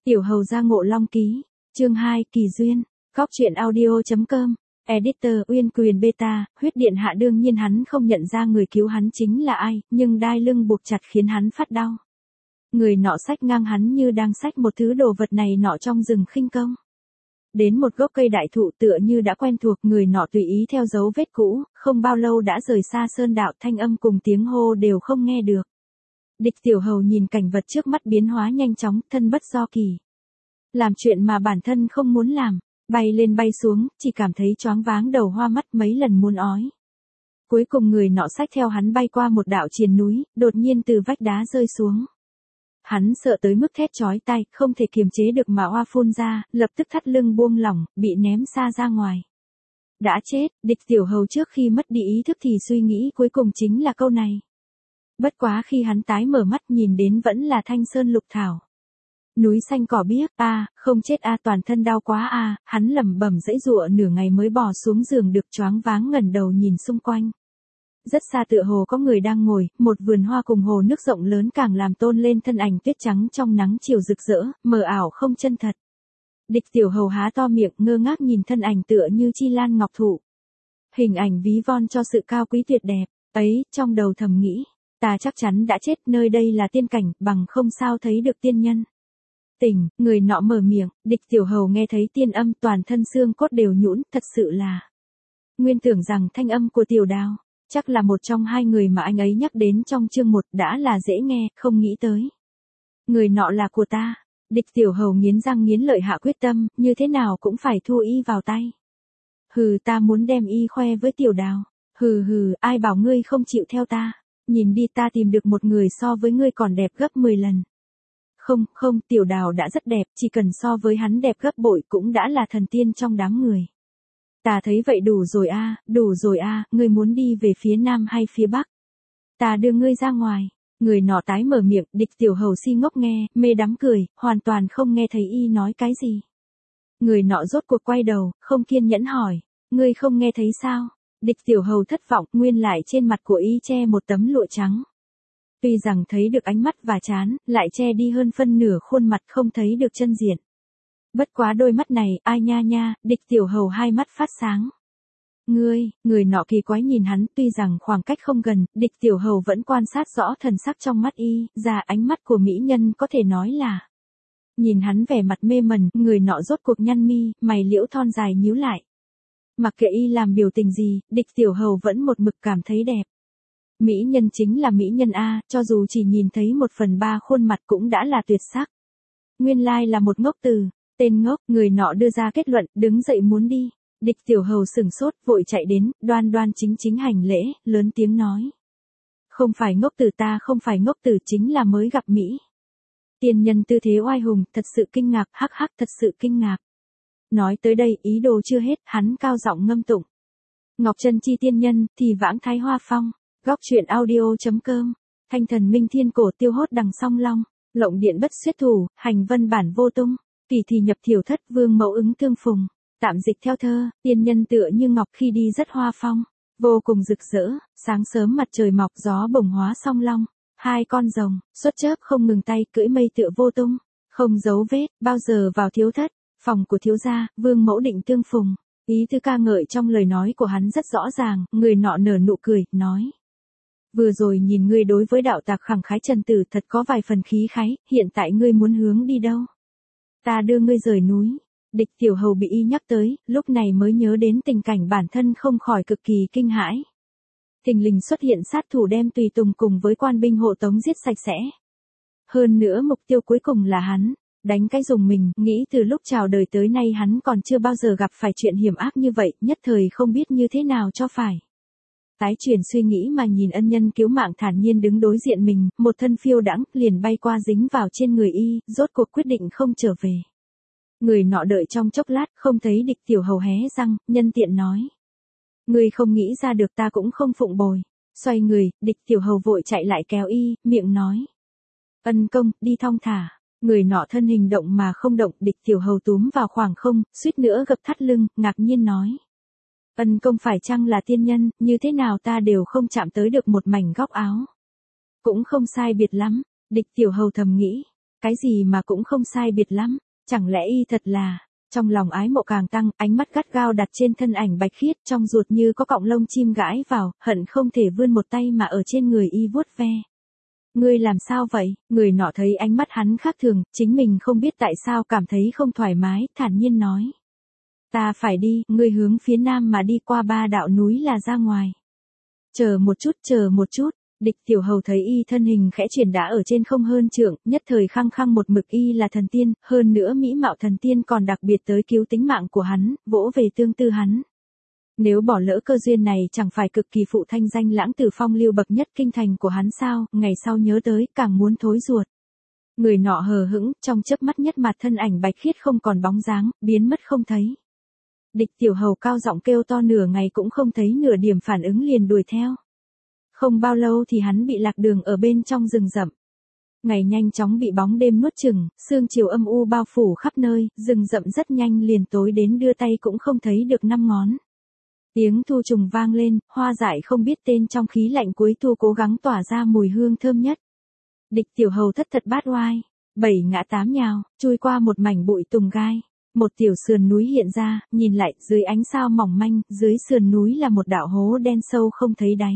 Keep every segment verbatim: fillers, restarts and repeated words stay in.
Tiểu hầu gia ngộ long ký, chương hai, kỳ duyên, góc truyện audio.com, editor Uyên Quyền Beta, huyết điện hạ đương nhiên hắn không nhận ra người cứu hắn chính là ai, nhưng đai lưng buộc chặt khiến hắn phát đau. Người nọ xách ngang hắn như đang xách một thứ đồ vật này nọ trong rừng khinh công. Đến một gốc cây đại thụ tựa như đã quen thuộc, người nọ tùy ý theo dấu vết cũ, không bao lâu đã rời xa sơn đạo, thanh âm cùng tiếng hô đều không nghe được. Địch tiểu hầu nhìn cảnh vật trước mắt biến hóa nhanh chóng, thân bất do kỳ. Làm chuyện mà bản thân không muốn làm, bay lên bay xuống, chỉ cảm thấy choáng váng đầu hoa mắt mấy lần muốn ói. Cuối cùng người nọ xách theo hắn bay qua một đạo triền núi, đột nhiên từ vách đá rơi xuống. Hắn sợ tới mức thét chói tai, không thể kiềm chế được mà hoa phun ra, lập tức thắt lưng buông lỏng, bị ném xa ra ngoài. Đã chết, địch tiểu hầu trước khi mất đi ý thức thì suy nghĩ cuối cùng chính là câu này. Bất quá khi hắn tái mở mắt nhìn đến vẫn là thanh sơn lục thảo. Núi xanh cỏ biếc, a, không chết a, toàn thân đau quá a, hắn lẩm bẩm giãy giụa nửa ngày mới bò xuống giường được, choáng váng ngẩng đầu nhìn xung quanh. Rất xa tựa hồ có người đang ngồi, một vườn hoa cùng hồ nước rộng lớn càng làm tôn lên thân ảnh tuyết trắng trong nắng chiều rực rỡ, mờ ảo không chân thật. Địch tiểu hầu há to miệng ngơ ngác nhìn thân ảnh tựa như chi lan ngọc thụ. Hình ảnh ví von cho sự cao quý tuyệt đẹp, ấy, trong đầu thầm nghĩ, ta chắc chắn đã chết, nơi đây là tiên cảnh, bằng không sao thấy được tiên nhân. Tỉnh, người nọ mở miệng, địch tiểu hầu nghe thấy tiên âm toàn thân xương cốt đều nhũn, thật sự là. Nguyên tưởng rằng thanh âm của tiểu đào, chắc là một trong hai người mà anh ấy nhắc đến trong chương một, đã là dễ nghe, không nghĩ tới. Người nọ là của ta, địch tiểu hầu nghiến răng nghiến lợi hạ quyết tâm, như thế nào cũng phải thu y vào tay. Hừ, ta muốn đem y khoe với tiểu đào, hừ hừ, ai bảo ngươi không chịu theo ta, nhìn đi, ta tìm được một người so với ngươi còn đẹp gấp mười lần. Không, không, tiểu đào đã rất đẹp, chỉ cần so với hắn đẹp gấp bội cũng đã là thần tiên trong đám người. Ta thấy vậy đủ rồi a, đủ rồi a, ngươi muốn đi về phía nam hay phía bắc? Ta đưa ngươi ra ngoài. Người nọ tái mở miệng, địch tiểu hầu si ngốc nghe, mê đắm cười, hoàn toàn không nghe thấy y nói cái gì. Người nọ rốt cuộc quay đầu, không kiên nhẫn hỏi, ngươi không nghe thấy sao? Địch tiểu hầu thất vọng, nguyên lại trên mặt của y che một tấm lụa trắng. Tuy rằng thấy được ánh mắt và trán, lại che đi hơn phân nửa khuôn mặt, không thấy được chân diện. Bất quá đôi mắt này, ai nha nha, địch tiểu hầu hai mắt phát sáng. Ngươi, người nọ kỳ quái nhìn hắn, tuy rằng khoảng cách không gần, địch tiểu hầu vẫn quan sát rõ thần sắc trong mắt y, ra ánh mắt của mỹ nhân có thể nói là. Nhìn hắn vẻ mặt mê mẩn, người nọ rốt cuộc nhăn mi, mày liễu thon dài nhíu lại. Mặc kệ y làm biểu tình gì, địch tiểu hầu vẫn một mực cảm thấy đẹp. Mỹ nhân chính là mỹ nhân a, cho dù chỉ nhìn thấy một phần ba khuôn mặt cũng đã là tuyệt sắc. Nguyên lai là một ngốc từ. Tên ngốc, người nọ đưa ra kết luận, đứng dậy muốn đi. Địch tiểu hầu sửng sốt, vội chạy đến, đoan đoan chính chính hành lễ, lớn tiếng nói. Không phải ngốc tử, ta không phải ngốc tử, chính là mới gặp Mỹ. Tiên nhân tư thế oai hùng, thật sự kinh ngạc, hắc hắc, thật sự kinh ngạc. Nói tới đây, ý đồ chưa hết, hắn cao giọng ngâm tụng. Ngọc Chân Chi tiên nhân, thì vãng thái hoa phong, góc truyện audio.com, thanh thần minh thiên cổ tiêu hốt đằng song long, lộng điện bất xuyết thủ, hành vân bản vô tung. Kỳ thì nhập thiểu thất vương mẫu ứng tương phùng, tạm dịch theo thơ, tiên nhân tựa như ngọc khi đi rất hoa phong, vô cùng rực rỡ, sáng sớm mặt trời mọc gió bồng hóa song long, hai con rồng, xuất chớp không ngừng tay cưỡi mây tựa vô tung, không dấu vết, bao giờ vào thiếu thất, phòng của thiếu gia, vương mẫu định tương phùng, ý tứ ca ngợi trong lời nói của hắn rất rõ ràng, người nọ nở nụ cười, nói. Vừa rồi nhìn ngươi đối với đạo tặc khẳng khái trần tử thật có vài phần khí khái, hiện tại ngươi muốn hướng đi đâu? Ta đưa ngươi rời núi. Địch tiểu hầu bị y nhắc tới, lúc này mới nhớ đến tình cảnh bản thân không khỏi cực kỳ kinh hãi. Thình lình xuất hiện sát thủ đem tùy tùng cùng với quan binh hộ tống giết sạch sẽ. Hơn nữa mục tiêu cuối cùng là hắn, đánh cái dùng mình, nghĩ từ lúc chào đời tới nay hắn còn chưa bao giờ gặp phải chuyện hiểm ác như vậy, nhất thời không biết như thế nào cho phải. Tái chuyển suy nghĩ mà nhìn ân nhân cứu mạng thản nhiên đứng đối diện mình, một thân phiêu đãng, liền bay qua dính vào trên người y, rốt cuộc quyết định không trở về. Người nọ đợi trong chốc lát, không thấy địch tiểu hầu hé răng, nhân tiện nói. Người không nghĩ ra được ta cũng không phụng bồi. Xoay người, địch tiểu hầu vội chạy lại kéo y, miệng nói. Ân công, đi thong thả. Người nọ thân hình động mà không động, địch tiểu hầu túm vào khoảng không, suýt nữa gập thắt lưng, ngạc nhiên nói. Ân công phải chăng là tiên nhân, như thế nào ta đều không chạm tới được một mảnh góc áo. Cũng không sai biệt lắm, địch tiểu hầu thầm nghĩ. Cái gì mà cũng không sai biệt lắm, chẳng lẽ y thật là... Trong lòng ái mộ càng tăng, ánh mắt gắt gao đặt trên thân ảnh Bạch Khiết, trong ruột như có cọng lông chim gãi vào, hận không thể vươn một tay mà ở trên người y vuốt ve. Ngươi làm sao vậy? Người nọ thấy ánh mắt hắn khác thường, chính mình không biết tại sao cảm thấy không thoải mái, thản nhiên nói. Ta phải đi, ngươi hướng phía nam mà đi qua ba đạo núi là ra ngoài. Chờ một chút, chờ một chút. Địch Tiểu Hầu thấy y thân hình khẽ chuyển đã ở trên không hơn trượng, nhất thời khăng khăng một mực y là thần tiên, hơn nữa mỹ mạo thần tiên còn đặc biệt tới cứu tính mạng của hắn, vỗ về tương tư hắn. Nếu bỏ lỡ cơ duyên này chẳng phải cực kỳ phụ thanh danh lãng tử phong lưu bậc nhất kinh thành của hắn sao, ngày sau nhớ tới, càng muốn thối ruột. Người nọ hờ hững, trong chớp mắt nhất mặt thân ảnh Bạch Khiết không còn bóng dáng, biến mất không thấy. Địch Tiểu Hầu cao giọng kêu to nửa ngày cũng không thấy nửa điểm phản ứng liền đuổi theo. Không bao lâu thì hắn bị lạc đường ở bên trong rừng rậm. Ngày nhanh chóng bị bóng đêm nuốt chửng, sương chiều âm u bao phủ khắp nơi, rừng rậm rất nhanh liền tối đến đưa tay cũng không thấy được năm ngón. Tiếng thu trùng vang lên, hoa dại không biết tên trong khí lạnh cuối thu cố gắng tỏa ra mùi hương thơm nhất. Địch Tiểu Hầu thất thật bát oai, bảy ngã tám nhào, chui qua một mảnh bụi tùng gai. Một tiểu sườn núi hiện ra, nhìn lại, dưới ánh sao mỏng manh, dưới sườn núi là một đạo hố đen sâu không thấy đáy.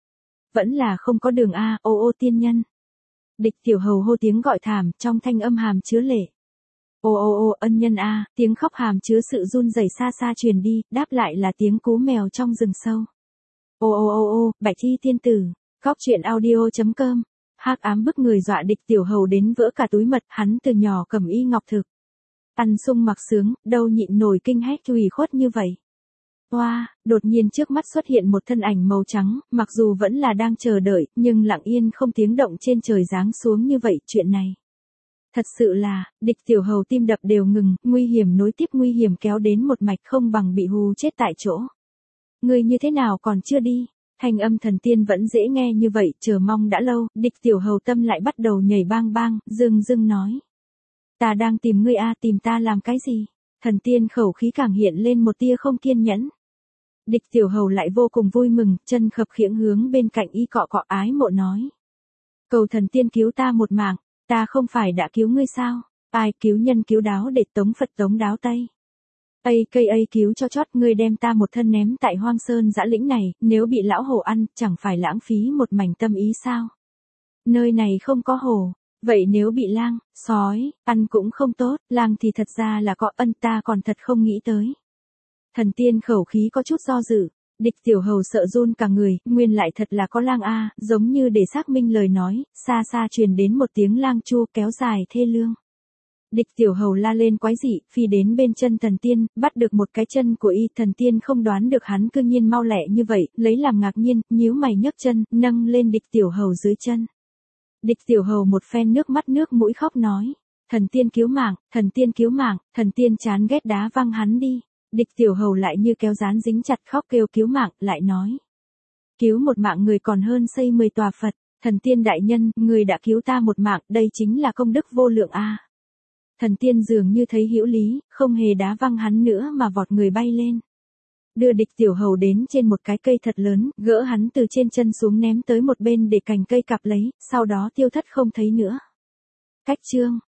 Vẫn là không có đường a, ô ô tiên nhân. Địch Tiểu Hầu hô tiếng gọi thảm, trong thanh âm hàm chứa lệ. Ô ô ô ân nhân a, tiếng khóc hàm chứa sự run rẩy xa xa truyền đi, đáp lại là tiếng cú mèo trong rừng sâu. Ô ô ô ô, Bạch Thi tiên tử, Góc truyện audio chấm com. Hắc ám bức người dọa Địch Tiểu Hầu đến vỡ cả túi mật, hắn từ nhỏ cầm y ngọc thực. Ăn sung mặc sướng, đâu nhịn nổi kinh hét ủy khuất như vậy. Oa, wow, đột nhiên trước mắt xuất hiện một thân ảnh màu trắng, mặc dù vẫn là đang chờ đợi, nhưng lặng yên không tiếng động trên trời giáng xuống như vậy, chuyện này. Thật sự là, Địch Tiểu Hầu tim đập đều ngừng, nguy hiểm nối tiếp nguy hiểm kéo đến một mạch không bằng bị hù chết tại chỗ. Ngươi như thế nào còn chưa đi? Thanh âm thần tiên vẫn dễ nghe như vậy, chờ mong đã lâu, Địch Tiểu Hầu tâm lại bắt đầu nhảy bang bang, dưng dưng nói. Ta đang tìm ngươi a, tìm ta làm cái gì? Thần tiên khẩu khí càng hiện lên một tia không kiên nhẫn. Địch Tiểu Hầu lại vô cùng vui mừng, chân khập khiễng hướng bên cạnh y cọ cọ ái mộ nói. Cầu thần tiên cứu ta một mạng, ta không phải đã cứu ngươi sao? Ai cứu nhân cứu đáo để tống Phật tống đáo Tây. Ây cây ây cứu cho chót, ngươi đem ta một thân ném tại hoang sơn dã lĩnh này, nếu bị lão hổ ăn, chẳng phải lãng phí một mảnh tâm ý sao? Nơi này không có hổ. Vậy nếu bị lang, sói, ăn cũng không tốt, lang thì thật ra là có ân, ta còn thật không nghĩ tới. Thần tiên khẩu khí có chút do dự, Địch Tiểu Hầu sợ run cả người, nguyên lại thật là có lang a, giống như để xác minh lời nói, xa xa truyền đến một tiếng lang chu kéo dài thê lương. Địch Tiểu Hầu la lên quái dị, phi đến bên chân thần tiên, bắt được một cái chân của y, thần tiên không đoán được hắn cư nhiên mau lẹ như vậy, lấy làm ngạc nhiên, nhíu mày nhấc chân, nâng lên Địch Tiểu Hầu dưới chân. Địch Tiểu Hầu một phen nước mắt nước mũi khóc nói, thần tiên cứu mạng, thần tiên cứu mạng, thần tiên chán ghét đá văng hắn đi. Địch Tiểu Hầu lại như kéo dán dính chặt khóc kêu cứu mạng, lại nói. Cứu một mạng người còn hơn xây mười tòa Phật, thần tiên đại nhân, người đã cứu ta một mạng, đây chính là công đức vô lượng a. Thần tiên dường như thấy hữu lý, không hề đá văng hắn nữa mà vọt người bay lên. Đưa Địch Tiểu Hầu đến trên một cái cây thật lớn, gỡ hắn từ trên chân xuống ném tới một bên để cành cây cặp lấy, sau đó tiêu thất không thấy nữa. Cách chương